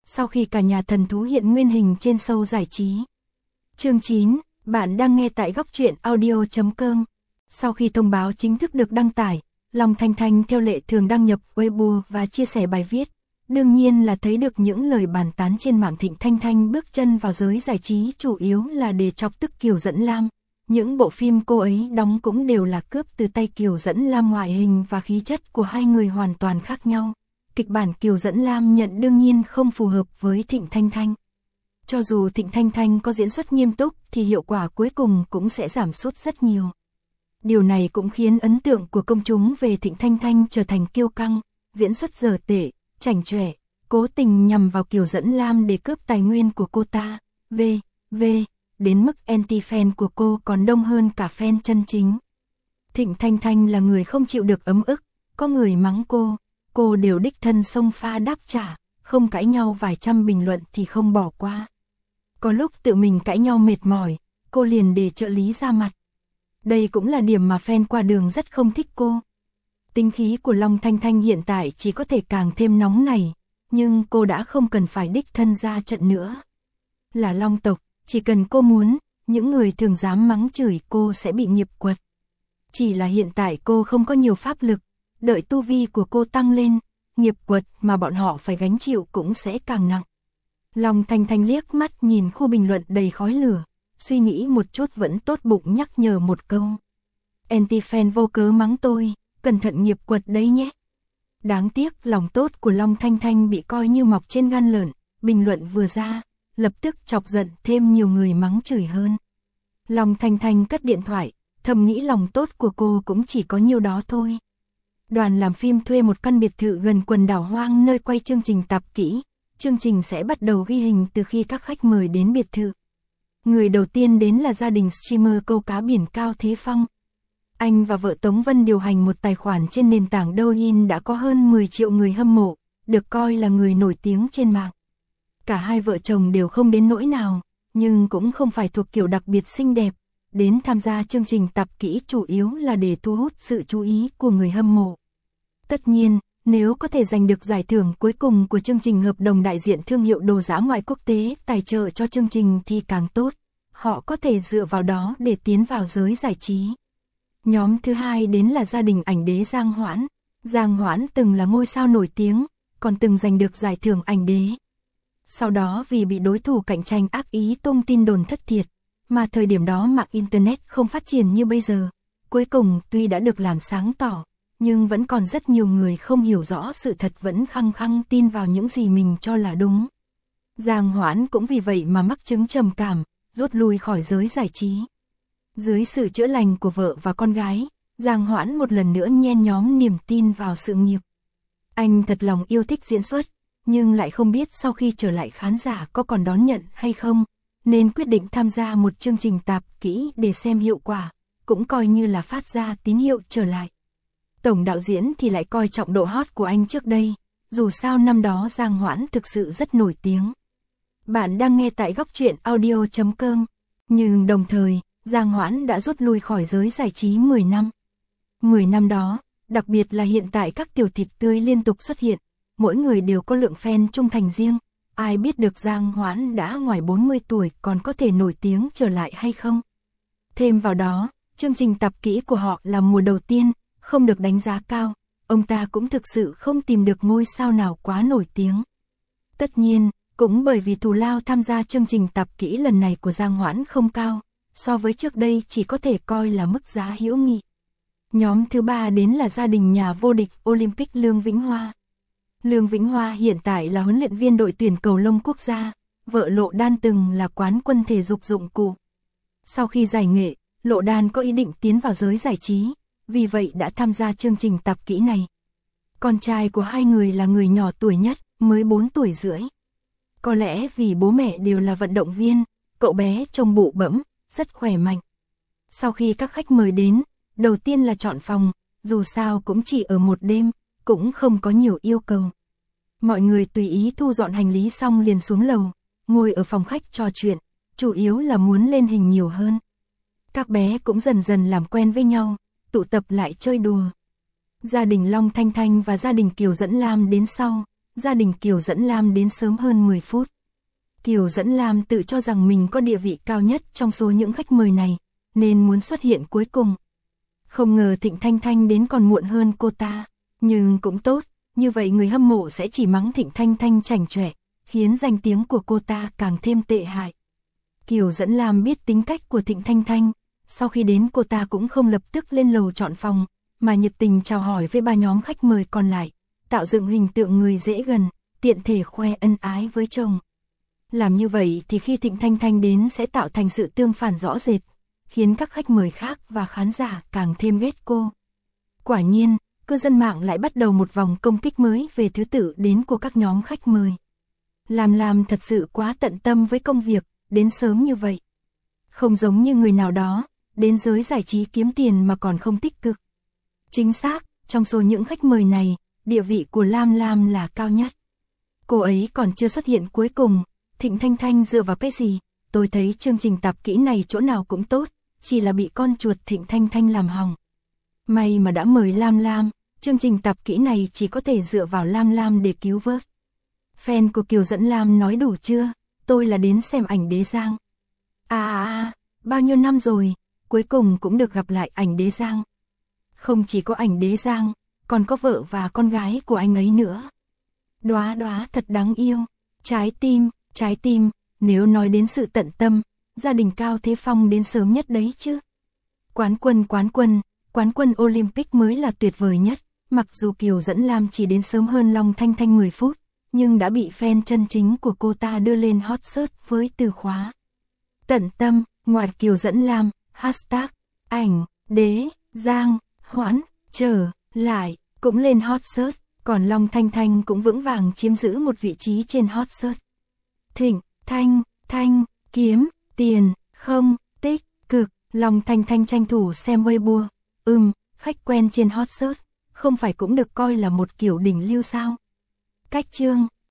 sau khi cả nhà thần thú hiện nguyên hình trên show giải trí. Chương 9, bạn đang nghe tại góc truyện audio.com. Sau khi thông báo chính thức được đăng tải, Long Thanh Thanh theo lệ thường đăng nhập Weibo và chia sẻ bài viết. Đương nhiên là thấy được những lời bàn tán trên mạng. Thịnh Thanh Thanh bước chân vào giới giải trí chủ yếu là để chọc tức Kiều Dẫn Lam. Những bộ phim cô ấy đóng cũng đều là cướp từ tay Kiều Dẫn Lam, ngoại hình và khí chất của hai người hoàn toàn khác nhau. Kịch bản Kiều Dẫn Lam nhận đương nhiên không phù hợp với Thịnh Thanh Thanh. Cho dù Thịnh Thanh Thanh có diễn xuất nghiêm túc thì hiệu quả cuối cùng cũng sẽ giảm sút rất nhiều. Điều này cũng khiến ấn tượng của công chúng về Thịnh Thanh Thanh trở thành kiêu căng, diễn xuất dở tệ, chảnh chọe, cố tình nhằm vào Kiều Dẫn Lam để cướp tài nguyên của cô ta, đến mức anti-fan của cô còn đông hơn cả fan chân chính. Thịnh Thanh Thanh là người không chịu được ấm ức, có người mắng cô đều đích thân xông pha đáp trả, không cãi nhau vài trăm bình luận thì không bỏ qua. Có lúc tự mình cãi nhau mệt mỏi, cô liền để trợ lý ra mặt. Đây cũng là điểm mà fan qua đường rất không thích cô. Tính khí của Long Thanh Thanh hiện tại chỉ có thể càng thêm nóng nảy, nhưng cô đã không cần phải đích thân ra trận nữa. Là Long tộc, chỉ cần cô muốn, những người thường dám mắng chửi cô sẽ bị nghiệp quật. Chỉ là hiện tại cô không có nhiều pháp lực, đợi tu vi của cô tăng lên, nghiệp quật mà bọn họ phải gánh chịu cũng sẽ càng nặng. Long Thanh Thanh liếc mắt nhìn khu bình luận đầy khói lửa, suy nghĩ một chút vẫn tốt bụng nhắc nhở một câu. Anti-fan vô cớ mắng tôi, cẩn thận nghiệp quật đấy nhé. Đáng tiếc lòng tốt của Long Thanh Thanh bị coi như mọc trên gan lợn, bình luận vừa ra, lập tức chọc giận thêm nhiều người mắng chửi hơn. Long Thanh Thanh cất điện thoại, thầm nghĩ lòng tốt của cô cũng chỉ có nhiêu đó thôi. Đoàn làm phim thuê một căn biệt thự gần quần đảo hoang nơi quay chương trình tạp kỹ. Chương trình sẽ bắt đầu ghi hình từ khi các khách mời đến biệt thự. Người đầu tiên đến là gia đình streamer câu cá biển Cao Thế Phong. Anh và vợ Tống Vân điều hành một tài khoản trên nền tảng Douyin đã có hơn 10 triệu người hâm mộ, được coi là người nổi tiếng trên mạng. Cả hai vợ chồng đều không đến nỗi nào, nhưng cũng không phải thuộc kiểu đặc biệt xinh đẹp. Đến tham gia chương trình tạp kỹ chủ yếu là để thu hút sự chú ý của người hâm mộ. Tất nhiên, nếu có thể giành được giải thưởng cuối cùng của chương trình, hợp đồng đại diện thương hiệu đồ dã ngoại quốc tế tài trợ cho chương trình thì càng tốt. Họ có thể dựa vào đó để tiến vào giới giải trí. Nhóm thứ hai đến là gia đình ảnh đế Giang Hoãn. Giang Hoãn từng là ngôi sao nổi tiếng, còn từng giành được giải thưởng ảnh đế. Sau đó vì bị đối thủ cạnh tranh ác ý tung tin đồn thất thiệt, mà thời điểm đó mạng Internet không phát triển như bây giờ. Cuối cùng tuy đã được làm sáng tỏ, nhưng vẫn còn rất nhiều người không hiểu rõ sự thật, vẫn khăng khăng tin vào những gì mình cho là đúng. Giang Hoãn cũng vì vậy mà mắc chứng trầm cảm, rút lui khỏi giới giải trí. Dưới sự chữa lành của vợ và con gái, Giang Hoãn một lần nữa nhen nhóm niềm tin vào sự nghiệp. Anh thật lòng yêu thích diễn xuất, nhưng lại không biết sau khi trở lại khán giả có còn đón nhận hay không, nên quyết định tham gia một chương trình tạp kỹ để xem hiệu quả, cũng coi như là phát ra tín hiệu trở lại. Tổng đạo diễn thì lại coi trọng độ hot của anh trước đây, dù sao năm đó Giang Hoãn thực sự rất nổi tiếng. Bạn đang nghe tại góc truyện audio.com, nhưng đồng thời, Giang Hoãn đã rút lui khỏi giới giải trí 10 năm. 10 năm đó, đặc biệt là hiện tại các tiểu thịt tươi liên tục xuất hiện, mỗi người đều có lượng fan trung thành riêng, ai biết được Giang Hoãn đã ngoài 40 tuổi còn có thể nổi tiếng trở lại hay không. Thêm vào đó, chương trình tạp kỹ của họ là mùa đầu tiên, không được đánh giá cao, ông ta cũng thực sự không tìm được ngôi sao nào quá nổi tiếng. Tất nhiên, cũng bởi vì thù lao tham gia chương trình tạp kỹ lần này của Giang Hoãn không cao, so với trước đây chỉ có thể coi là mức giá hữu nghị. Nhóm thứ ba đến là gia đình nhà vô địch Olympic Lương Vĩnh Hoa. Lương Vĩnh Hoa hiện tại là huấn luyện viên đội tuyển cầu lông quốc gia, vợ Lộ Đan từng là quán quân thể dục dụng cụ. Sau khi giải nghệ, Lộ Đan có ý định tiến vào giới giải trí, vì vậy đã tham gia chương trình tạp kỹ này. Con trai của hai người là người nhỏ tuổi nhất, mới 4 tuổi rưỡi. Có lẽ vì bố mẹ đều là vận động viên, cậu bé trông bụ bẫm, rất khỏe mạnh. Sau khi các khách mời đến, đầu tiên là chọn phòng, dù sao cũng chỉ ở một đêm, cũng không có nhiều yêu cầu. Mọi người tùy ý thu dọn hành lý xong liền xuống lầu, ngồi ở phòng khách trò chuyện, chủ yếu là muốn lên hình nhiều hơn. Các bé cũng dần dần làm quen với nhau, tụ tập lại chơi đùa. Gia đình Long Thanh Thanh và gia đình Kiều Dẫn Lam đến sau, gia đình Kiều Dẫn Lam đến sớm hơn 10 phút. Kiều Dẫn Lam tự cho rằng mình có địa vị cao nhất trong số những khách mời này, nên muốn xuất hiện cuối cùng. Không ngờ Thịnh Thanh Thanh đến còn muộn hơn cô ta, nhưng cũng tốt, như vậy người hâm mộ sẽ chỉ mắng Thịnh Thanh Thanh chảnh chọe, khiến danh tiếng của cô ta càng thêm tệ hại. Kiều Dẫn Lam biết tính cách của Thịnh Thanh Thanh, sau khi đến cô ta cũng không lập tức lên lầu chọn phòng, mà nhiệt tình chào hỏi với ba nhóm khách mời còn lại, tạo dựng hình tượng người dễ gần, tiện thể khoe ân ái với chồng. Làm như vậy thì khi Thịnh Thanh Thanh đến sẽ tạo thành sự tương phản rõ rệt, khiến các khách mời khác và khán giả càng thêm ghét cô. Quả nhiên, cư dân mạng lại bắt đầu một vòng công kích mới về thứ tự đến của các nhóm khách mời. Lam thật sự quá tận tâm với công việc, đến sớm như vậy. Không giống như người nào đó, đến giới giải trí kiếm tiền mà còn không tích cực. Chính xác, trong số những khách mời này, địa vị của Lam là cao nhất. Cô ấy còn chưa xuất hiện cuối cùng, Thịnh Thanh Thanh dựa vào cái gì? Tôi thấy chương trình tạp kỹ này chỗ nào cũng tốt, chỉ là bị con chuột Thịnh Thanh Thanh làm hỏng. May mà đã mời Lam, chương trình tạp kỹ này chỉ có thể dựa vào Lam để cứu vớt. Fan của Kiều Dẫn Lam nói đủ chưa? Tôi là đến xem ảnh Đế Giang. Bao nhiêu năm rồi, cuối cùng cũng được gặp lại ảnh Đế Giang. Không chỉ có ảnh Đế Giang, còn có vợ và con gái của anh ấy nữa. Đóa thật đáng yêu, trái tim, nếu nói đến sự tận tâm, gia đình Cao Thế Phong đến sớm nhất đấy chứ. Quán quân Olympic mới là tuyệt vời nhất, mặc dù Kiều Dẫn Lam chỉ đến sớm hơn Long Thanh Thanh 10 phút, nhưng đã bị fan chân chính của cô ta đưa lên hot search với từ khóa tận tâm, ngoài Kiều Dẫn Lam, hashtag, ảnh, Đế, Giang, Hoãn, trở lại, cũng lên hot search, còn Long Thanh Thanh cũng vững vàng chiếm giữ một vị trí trên hot search. Thịnh, Thanh, kiếm, tiền, không, tích, cực, Long Thanh Thanh tranh thủ xem Weibo, khách quen trên hot search, không phải cũng được coi là một kiểu đỉnh lưu sao? Cách chương